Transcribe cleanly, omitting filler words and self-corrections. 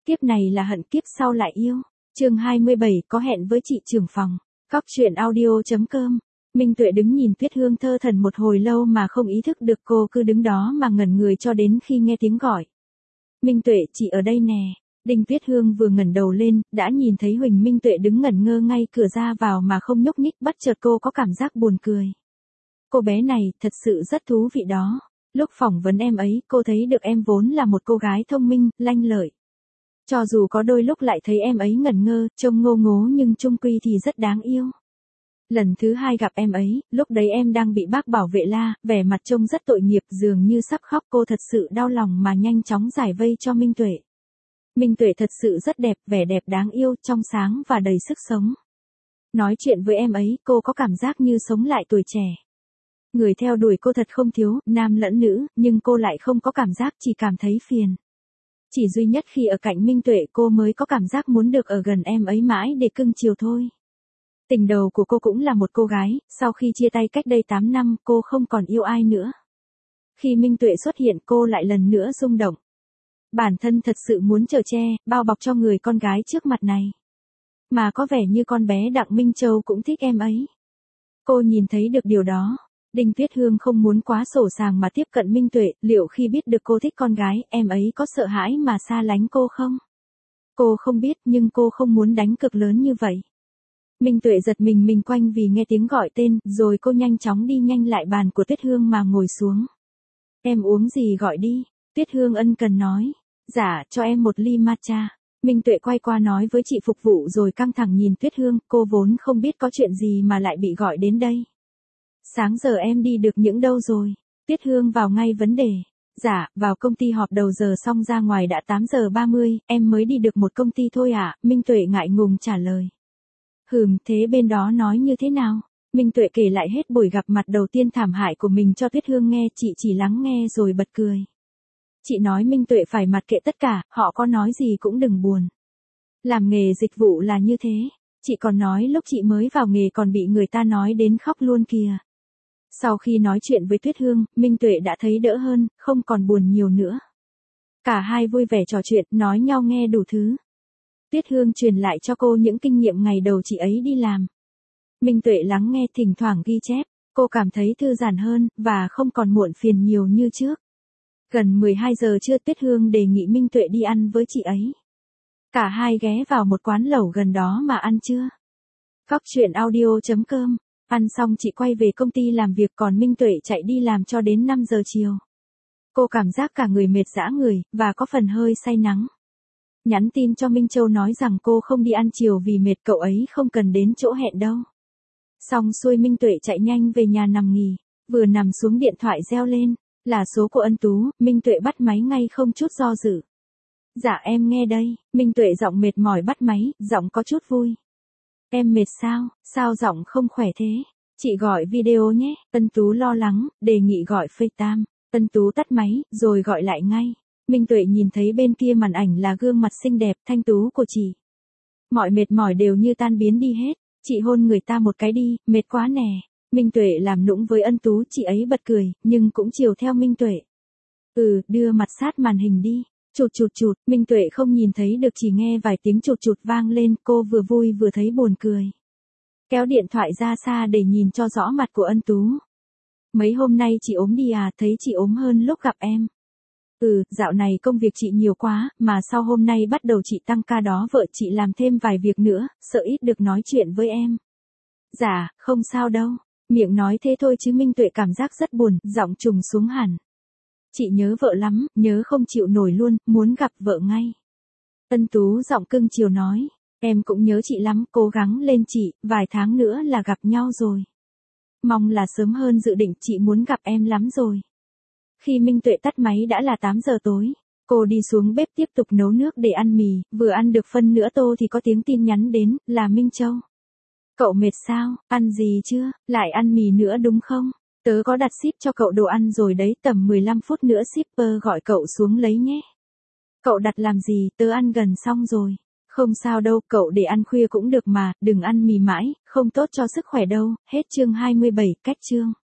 Kiếp này là hận, kiếp sau lại yêu. Chương 27, có hẹn với chị trưởng phòng. Cóc truyện audio.com. Minh Tuệ đứng nhìn Tuyết Hương thơ thẩn một hồi lâu mà không ý thức được, cô cứ đứng đó mà ngẩn người cho đến khi nghe tiếng gọi. Minh Tuệ, chị ở đây nè. Đinh Tuyết Hương vừa ngẩng đầu lên, đã nhìn thấy Huỳnh Minh Tuệ đứng ngẩn ngơ ngay cửa ra vào mà không nhúc nhích, bất chợt cô có cảm giác buồn cười. Cô bé này, thật sự rất thú vị đó. Lúc phỏng vấn em ấy, cô thấy được em vốn là một cô gái thông minh, lanh lợi. Cho dù có đôi lúc lại thấy em ấy ngẩn ngơ, trông ngô ngố nhưng chung quy thì rất đáng yêu. Lần thứ hai gặp em ấy, lúc đấy em đang bị bác bảo vệ la, vẻ mặt trông rất tội nghiệp, dường như sắp khóc. Cô thật sự đau lòng mà nhanh chóng giải vây cho Minh Tuệ. Minh Tuệ thật sự rất đẹp, vẻ đẹp đáng yêu, trong sáng và đầy sức sống. Nói chuyện với em ấy, cô có cảm giác như sống lại tuổi trẻ. Người theo đuổi cô thật không thiếu, nam lẫn nữ, nhưng cô lại không có cảm giác, chỉ cảm thấy phiền. Chỉ duy nhất khi ở cạnh Minh Tuệ cô mới có cảm giác muốn được ở gần em ấy mãi để cưng chiều thôi. Tình đầu của cô cũng là một cô gái, sau khi chia tay cách đây 8 năm cô không còn yêu ai nữa. Khi Minh Tuệ xuất hiện cô lại lần nữa rung động. Bản thân thật sự muốn chở che, bao bọc cho người con gái trước mặt này. Mà có vẻ như con bé Đặng Minh Châu cũng thích em ấy. Cô nhìn thấy được điều đó. Đinh Tuyết Hương không muốn quá sổ sàng mà tiếp cận Minh Tuệ, liệu khi biết được cô thích con gái, em ấy có sợ hãi mà xa lánh cô không? Cô không biết, nhưng cô không muốn đánh cược lớn như vậy. Minh Tuệ giật mình quanh vì nghe tiếng gọi tên, rồi cô nhanh chóng đi nhanh lại bàn của Tuyết Hương mà ngồi xuống. Em uống gì gọi đi, Tuyết Hương ân cần nói. Dạ, cho em một ly matcha. Minh Tuệ quay qua nói với chị phục vụ rồi căng thẳng nhìn Tuyết Hương, cô vốn không biết có chuyện gì mà lại bị gọi đến đây. Sáng giờ em đi được những đâu rồi? Tuyết Hương vào ngay vấn đề. Dạ, vào công ty họp đầu giờ xong ra ngoài đã 8 giờ 30, em mới đi được một công ty thôi ạ, Minh Tuệ ngại ngùng trả lời. Thế bên đó nói như thế nào? Minh Tuệ kể lại hết buổi gặp mặt đầu tiên thảm hại của mình cho Tuyết Hương nghe, chị chỉ lắng nghe rồi bật cười. Chị nói Minh Tuệ phải mặc kệ tất cả, họ có nói gì cũng đừng buồn. Làm nghề dịch vụ là như thế, chị còn nói lúc chị mới vào nghề còn bị người ta nói đến khóc luôn kìa. Sau khi nói chuyện với Tuyết Hương, Minh Tuệ đã thấy đỡ hơn, không còn buồn nhiều nữa. Cả hai vui vẻ trò chuyện, nói nhau nghe đủ thứ. Tuyết Hương truyền lại cho cô những kinh nghiệm ngày đầu chị ấy đi làm. Minh Tuệ lắng nghe, thỉnh thoảng ghi chép, cô cảm thấy thư giãn hơn, và không còn muộn phiền nhiều như trước. Gần 12 giờ trưa Tuyết Hương đề nghị Minh Tuệ đi ăn với chị ấy. Cả hai ghé vào một quán lẩu gần đó mà ăn trưa. Cóc truyện audio.com. Ăn xong chị quay về công ty làm việc, còn Minh Tuệ chạy đi làm cho đến 5 giờ chiều. Cô cảm giác cả người mệt rã người, và có phần hơi say nắng. Nhắn tin cho Minh Châu nói rằng cô không đi ăn chiều vì mệt, cậu ấy không cần đến chỗ hẹn đâu. Xong xuôi Minh Tuệ chạy nhanh về nhà nằm nghỉ, vừa nằm xuống điện thoại reo lên, là số của Ân Tú, Minh Tuệ bắt máy ngay không chút do dự. Dạ em nghe đây, Minh Tuệ giọng mệt mỏi bắt máy, giọng có chút vui. Em mệt sao, sao giọng không khỏe thế? Chị gọi video nhé, Ân Tú lo lắng, đề nghị gọi FaceTime. Ân Tú tắt máy, rồi gọi lại ngay. Minh Tuệ nhìn thấy bên kia màn ảnh là gương mặt xinh đẹp, thanh tú của chị. Mọi mệt mỏi đều như tan biến đi hết, chị hôn người ta một cái đi, mệt quá nè. Minh Tuệ làm nũng với Ân Tú, chị ấy bật cười, nhưng cũng chiều theo Minh Tuệ. Đưa mặt sát màn hình đi. Chụt chụt chụt, Minh Tuệ không nhìn thấy được, chỉ nghe vài tiếng chụt chụt vang lên, cô vừa vui vừa thấy buồn cười. Kéo điện thoại ra xa để nhìn cho rõ mặt của Ân Tú. Mấy hôm nay chị ốm đi à, thấy chị ốm hơn lúc gặp em. Dạo này công việc chị nhiều quá, mà sau hôm nay bắt đầu chị tăng ca đó, vợ chị làm thêm vài việc nữa, sợ ít được nói chuyện với em. Dạ, không sao đâu. Miệng nói thế thôi chứ Minh Tuệ cảm giác rất buồn, giọng trùng xuống hẳn. Chị nhớ vợ lắm, nhớ không chịu nổi luôn, muốn gặp vợ ngay. Ân Tú giọng cưng chiều nói, em cũng nhớ chị lắm, cố gắng lên chị, vài tháng nữa là gặp nhau rồi. Mong là sớm hơn dự định, chị muốn gặp em lắm rồi. Khi Minh Tuệ tắt máy đã là 8 giờ tối, cô đi xuống bếp tiếp tục nấu nước để ăn mì, vừa ăn được phân nửa tô thì có tiếng tin nhắn đến, là Minh Châu. Cậu mệt sao, ăn gì chưa, lại ăn mì nữa đúng không? Tớ có đặt ship cho cậu đồ ăn rồi đấy, tầm 15 phút nữa shipper gọi cậu xuống lấy nhé. Cậu đặt làm gì, tớ ăn gần xong rồi. Không sao đâu, cậu để ăn khuya cũng được mà, đừng ăn mì mãi, không tốt cho sức khỏe đâu. Hết chương 27, cách chương.